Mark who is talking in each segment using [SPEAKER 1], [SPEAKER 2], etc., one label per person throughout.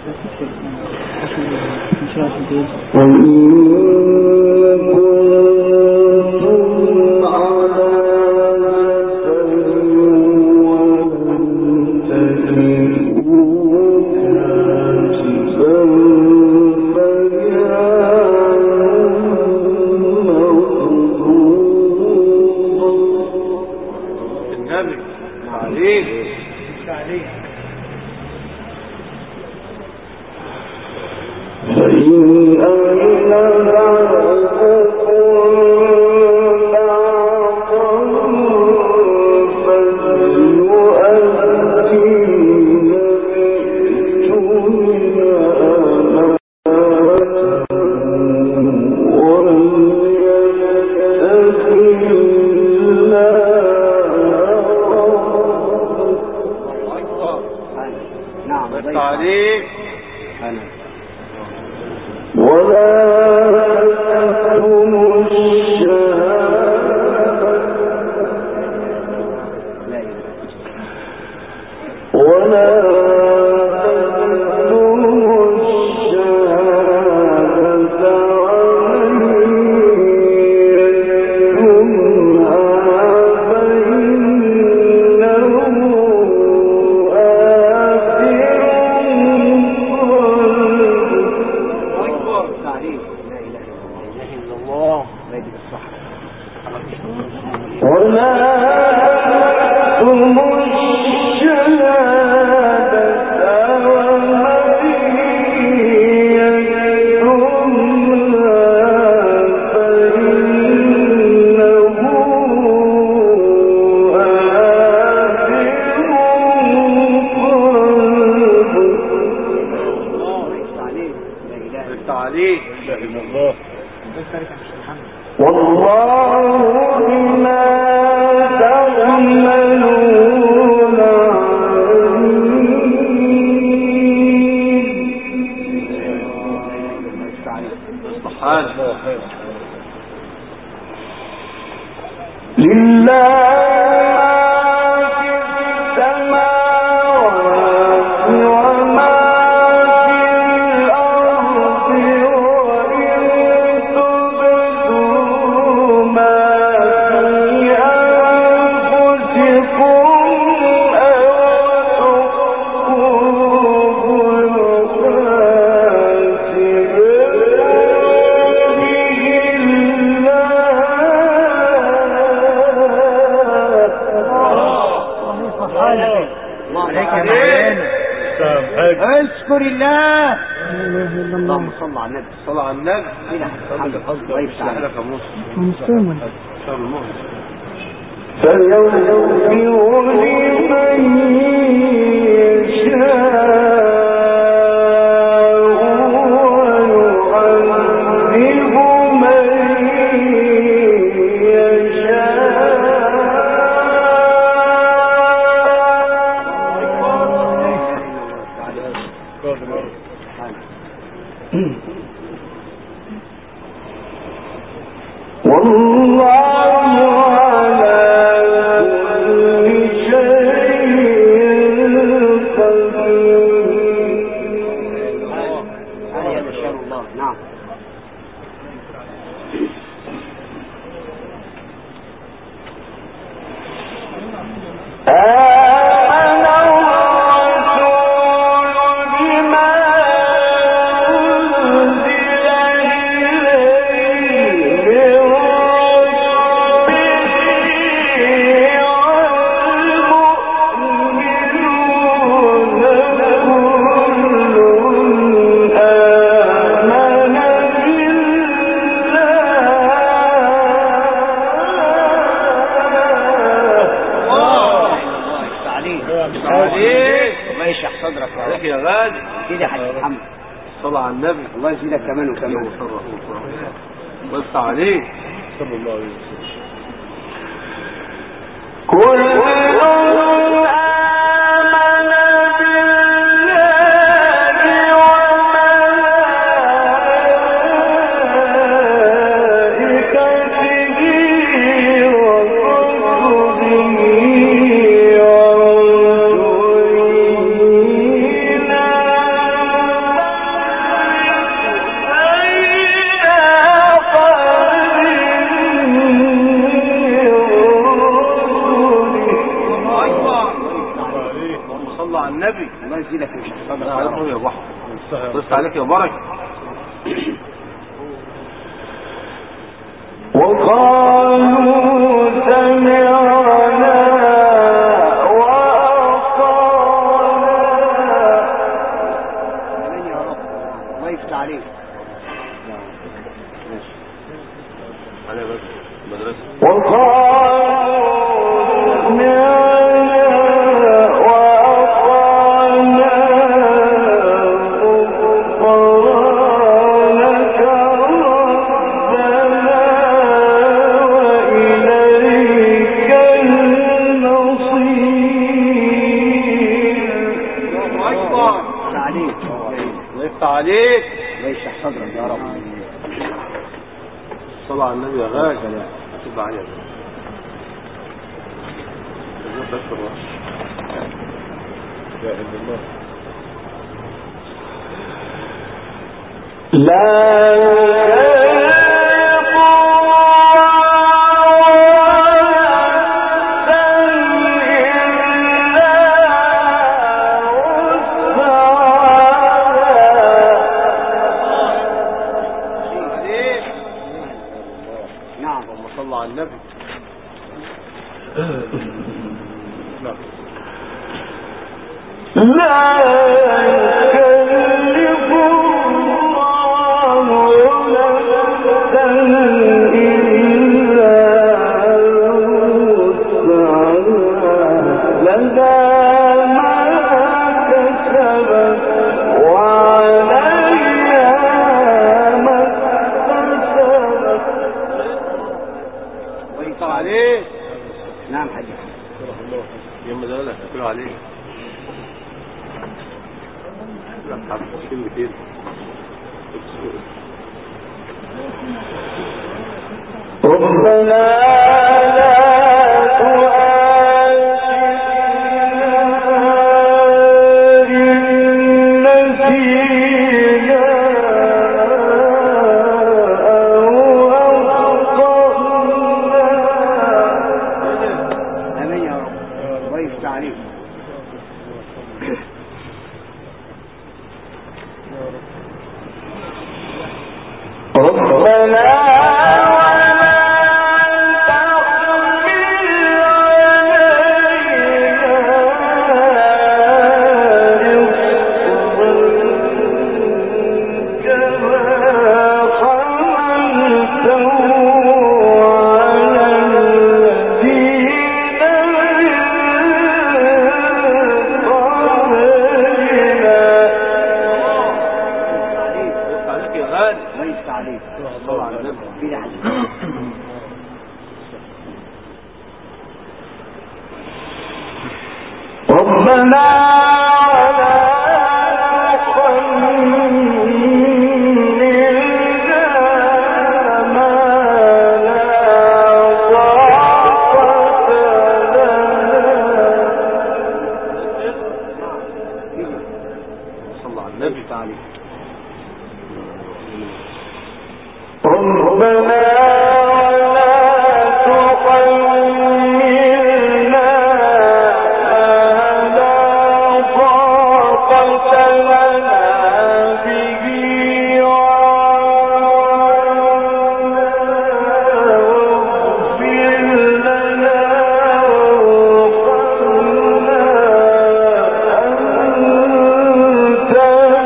[SPEAKER 1] اشكر الله.
[SPEAKER 2] اللهم صل على النبي.
[SPEAKER 3] صل على النبي.
[SPEAKER 2] الله يفتح لك يا
[SPEAKER 1] مسلم.
[SPEAKER 4] فيغفر لمن يشاء
[SPEAKER 2] الله يزيدك كمان وكمان.
[SPEAKER 3] بس عليه صلى الله عليه وسلم. صلى على النبي.
[SPEAKER 2] الله يزيدك يا شيخ صدر
[SPEAKER 3] عليكم يا بحر. بص عليك يا بركة.
[SPEAKER 4] وقالوا سمعنا وأطعنا.
[SPEAKER 2] امين يا رب. الله يفتح عليك.
[SPEAKER 3] أنا بس مدرسة.
[SPEAKER 4] وقالوا سمعنا وأطعنا غفرانك ربنا وإليك المصير.
[SPEAKER 3] الله أكبر.
[SPEAKER 2] يفتح عليك.
[SPEAKER 3] الله يفتح عليك.
[SPEAKER 2] الله يشرح صدرك يا رب.
[SPEAKER 3] صلى على النبي يا غالي. هتبقى عليك. بس الله. لا إله إلا الله.
[SPEAKER 2] نعم.
[SPEAKER 3] اللهم صل على النبي.
[SPEAKER 4] لا يكلف الله نفسا إلا وسعها لها ما كسبت وعليها ما اكتسبت.
[SPEAKER 2] الله يفتح
[SPEAKER 3] عليك.
[SPEAKER 2] نعم حاج.
[SPEAKER 3] يوم ده لك هتقول عليك. لا حبس كلمتين.
[SPEAKER 4] ربنا لا
[SPEAKER 2] امين يا رب. الله يفتح عليك.
[SPEAKER 4] ربنا
[SPEAKER 3] عليك يا غالي.
[SPEAKER 2] الله يفتح عليك.
[SPEAKER 3] صلى على النبي.
[SPEAKER 2] في حاجة.
[SPEAKER 4] ربنا لا تحملنا ما لا طاقة لنا.
[SPEAKER 3] صلى على النبي.
[SPEAKER 4] ربنا لا تحملنا ما لا طاقة لنا به واغفر لنا وارحمنا أنت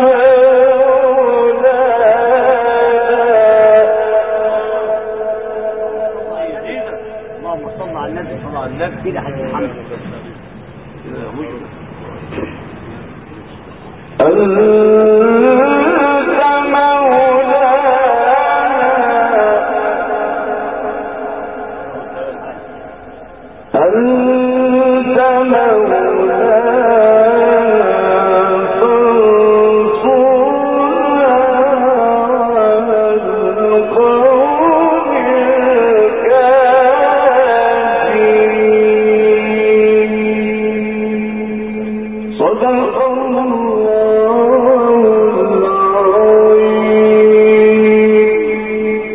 [SPEAKER 2] اللهم صل على النبي.
[SPEAKER 3] صلى على النبي.
[SPEAKER 2] كده حاج محمد.
[SPEAKER 3] كده يا مجرم.
[SPEAKER 4] أنت مولانا أنت مولانا فانصرنا على القوم الكافرين. صدق الله